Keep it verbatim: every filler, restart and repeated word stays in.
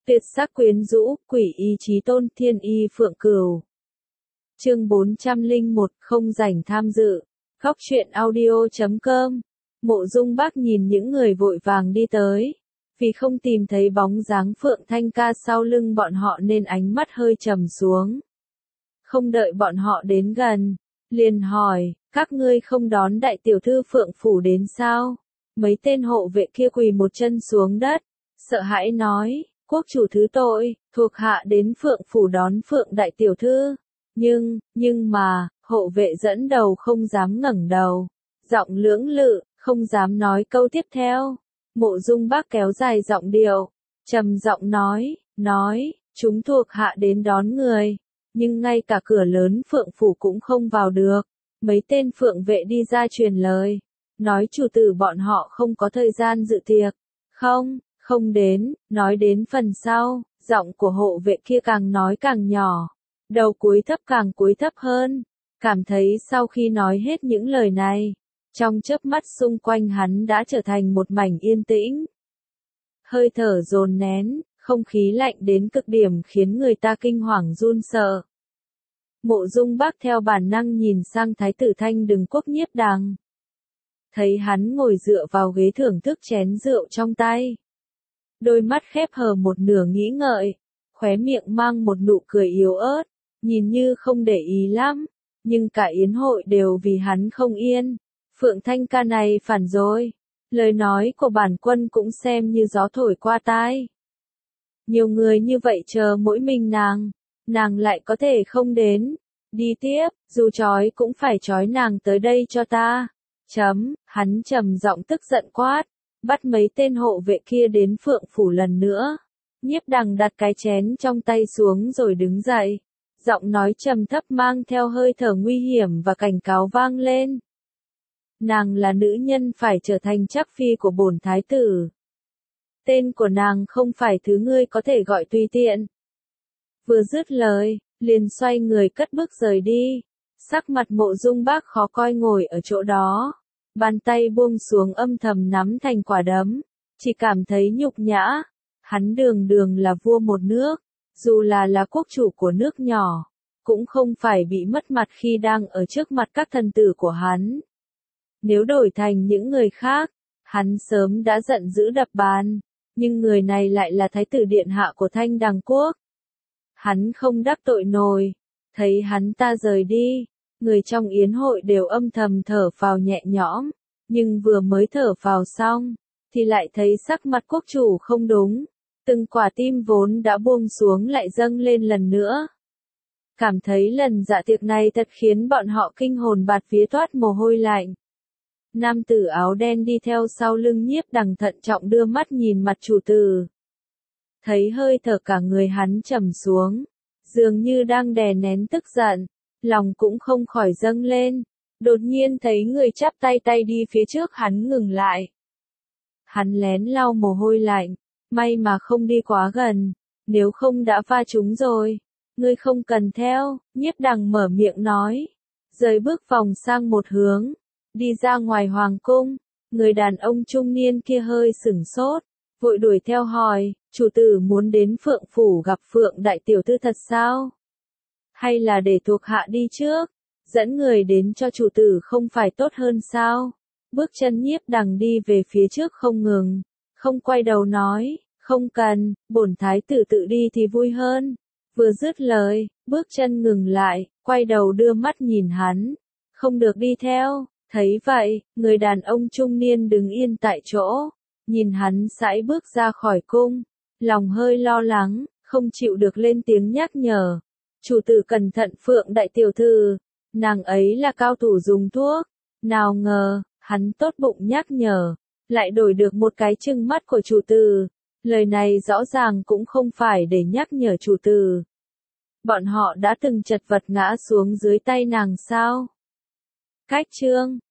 Tuyệt sắc quyến rũ, quỷ y chí tôn, thiên y phượng cửu. Chương bốn trăm lẻ một, không rảnh tham dự. Góc truyện audio chấm com. Mộ Dung Bác nhìn những người vội vàng đi tới. Vì không tìm thấy bóng dáng Phượng Thanh Ca sau lưng bọn họ nên ánh mắt hơi trầm xuống. Không đợi bọn họ đến gần, liền hỏi, các ngươi không đón đại tiểu thư Phượng Phủ đến sao? Mấy tên hộ vệ kia quỳ một chân xuống đất, sợ hãi nói, quốc chủ thứ tội, thuộc hạ đến Phượng Phủ đón Phượng đại tiểu thư. Nhưng, nhưng mà, hộ vệ dẫn đầu không dám ngẩng đầu, giọng lưỡng lự, không dám nói câu tiếp theo. Mộ Dung Bác kéo dài giọng điệu, trầm giọng nói, nói, chúng thuộc hạ đến đón người, nhưng ngay cả cửa lớn Phượng Phủ cũng không vào được. Mấy tên phượng vệ đi ra truyền lời, nói chủ tử bọn họ không có thời gian dự tiệc. Không, không đến, nói đến phần sau, giọng của hộ vệ kia càng nói càng nhỏ, đầu cúi thấp càng cúi thấp hơn, cảm thấy sau khi nói hết những lời này, trong chớp mắt xung quanh hắn đã trở thành một mảnh yên tĩnh. Hơi thở dồn nén, không khí lạnh đến cực điểm khiến người ta kinh hoàng run sợ. Mộ Dung Bác theo bản năng nhìn sang Thái tử Thanh Đừng Quốc Nhiếp Đằng. Thấy hắn ngồi dựa vào ghế thưởng thức chén rượu trong tay. Đôi mắt khép hờ một nửa nghĩ ngợi, khóe miệng mang một nụ cười yếu ớt, nhìn như không để ý lắm, nhưng cả yến hội đều vì hắn không yên. Phượng Thanh Ca này phản rồi, lời nói của bản quân cũng xem như gió thổi qua tai. Nhiều người như vậy chờ mỗi mình nàng, nàng lại có thể không đến. Đi tiếp, dù trói cũng phải trói nàng tới đây cho ta. Chấm, hắn trầm giọng tức giận quát, bắt mấy tên hộ vệ kia đến Phượng Phủ lần nữa. Nhiếp Đằng đặt cái chén trong tay xuống rồi đứng dậy. Giọng nói trầm thấp mang theo hơi thở nguy hiểm và cảnh cáo vang lên. Nàng là nữ nhân phải trở thành trắc phi của bổn thái tử. Tên của nàng không phải thứ ngươi có thể gọi tùy tiện. Vừa dứt lời, liền xoay người cất bước rời đi. Sắc mặt Mộ Dung Bác khó coi ngồi ở chỗ đó. Bàn tay buông xuống âm thầm nắm thành quả đấm. Chỉ cảm thấy nhục nhã. Hắn đường đường là vua một nước. Dù là là quốc chủ của nước nhỏ. Cũng không phải bị mất mặt khi đang ở trước mặt các thần tử của hắn. Nếu đổi thành những người khác, hắn sớm đã giận dữ đập bàn. Nhưng người này lại là thái tử điện hạ của Thanh Đằng Quốc. Hắn không đắc tội nổi. Thấy hắn ta rời đi, người trong yến hội đều âm thầm thở phào nhẹ nhõm. Nhưng vừa mới thở phào xong, thì lại thấy sắc mặt quốc chủ không đúng. Từng quả tim vốn đã buông xuống lại dâng lên lần nữa. Cảm thấy lần dạ tiệc này thật khiến bọn họ kinh hồn bạt vía toát mồ hôi lạnh. Nam tử áo đen đi theo sau lưng Nhiếp Đằng thận trọng đưa mắt nhìn mặt chủ tử. Thấy hơi thở cả người hắn trầm xuống, dường như đang đè nén tức giận, lòng cũng không khỏi dâng lên. Đột nhiên thấy người chắp tay tay đi phía trước hắn ngừng lại. Hắn lén lau mồ hôi lạnh, may mà không đi quá gần, nếu không đã va trúng rồi. Ngươi không cần theo, Nhiếp Đằng mở miệng nói, rời bước vòng sang một hướng, đi ra ngoài hoàng cung. Người đàn ông trung niên kia hơi sửng sốt, vội đuổi theo hỏi, chủ tử muốn đến Phượng Phủ gặp Phượng đại tiểu thư thật sao? Hay là để thuộc hạ đi trước, dẫn người đến cho chủ tử không phải tốt hơn sao? Bước chân Nhiếp Đằng đi về phía trước không ngừng, không quay đầu nói, không cần, bổn thái tử tự đi thì vui hơn. Vừa dứt lời, bước chân ngừng lại, quay đầu đưa mắt nhìn hắn, không được đi theo. Thấy vậy, người đàn ông trung niên đứng yên tại chỗ, nhìn hắn sải bước ra khỏi cung, lòng hơi lo lắng, không chịu được lên tiếng nhắc nhở. Chủ tử cẩn thận Phượng đại tiểu thư, nàng ấy là cao thủ dùng thuốc. Nào ngờ, hắn tốt bụng nhắc nhở, lại đổi được một cái trừng mắt của chủ tử. Lời này rõ ràng cũng không phải để nhắc nhở chủ tử. Bọn họ đã từng chật vật ngã xuống dưới tay nàng sao? Cách chương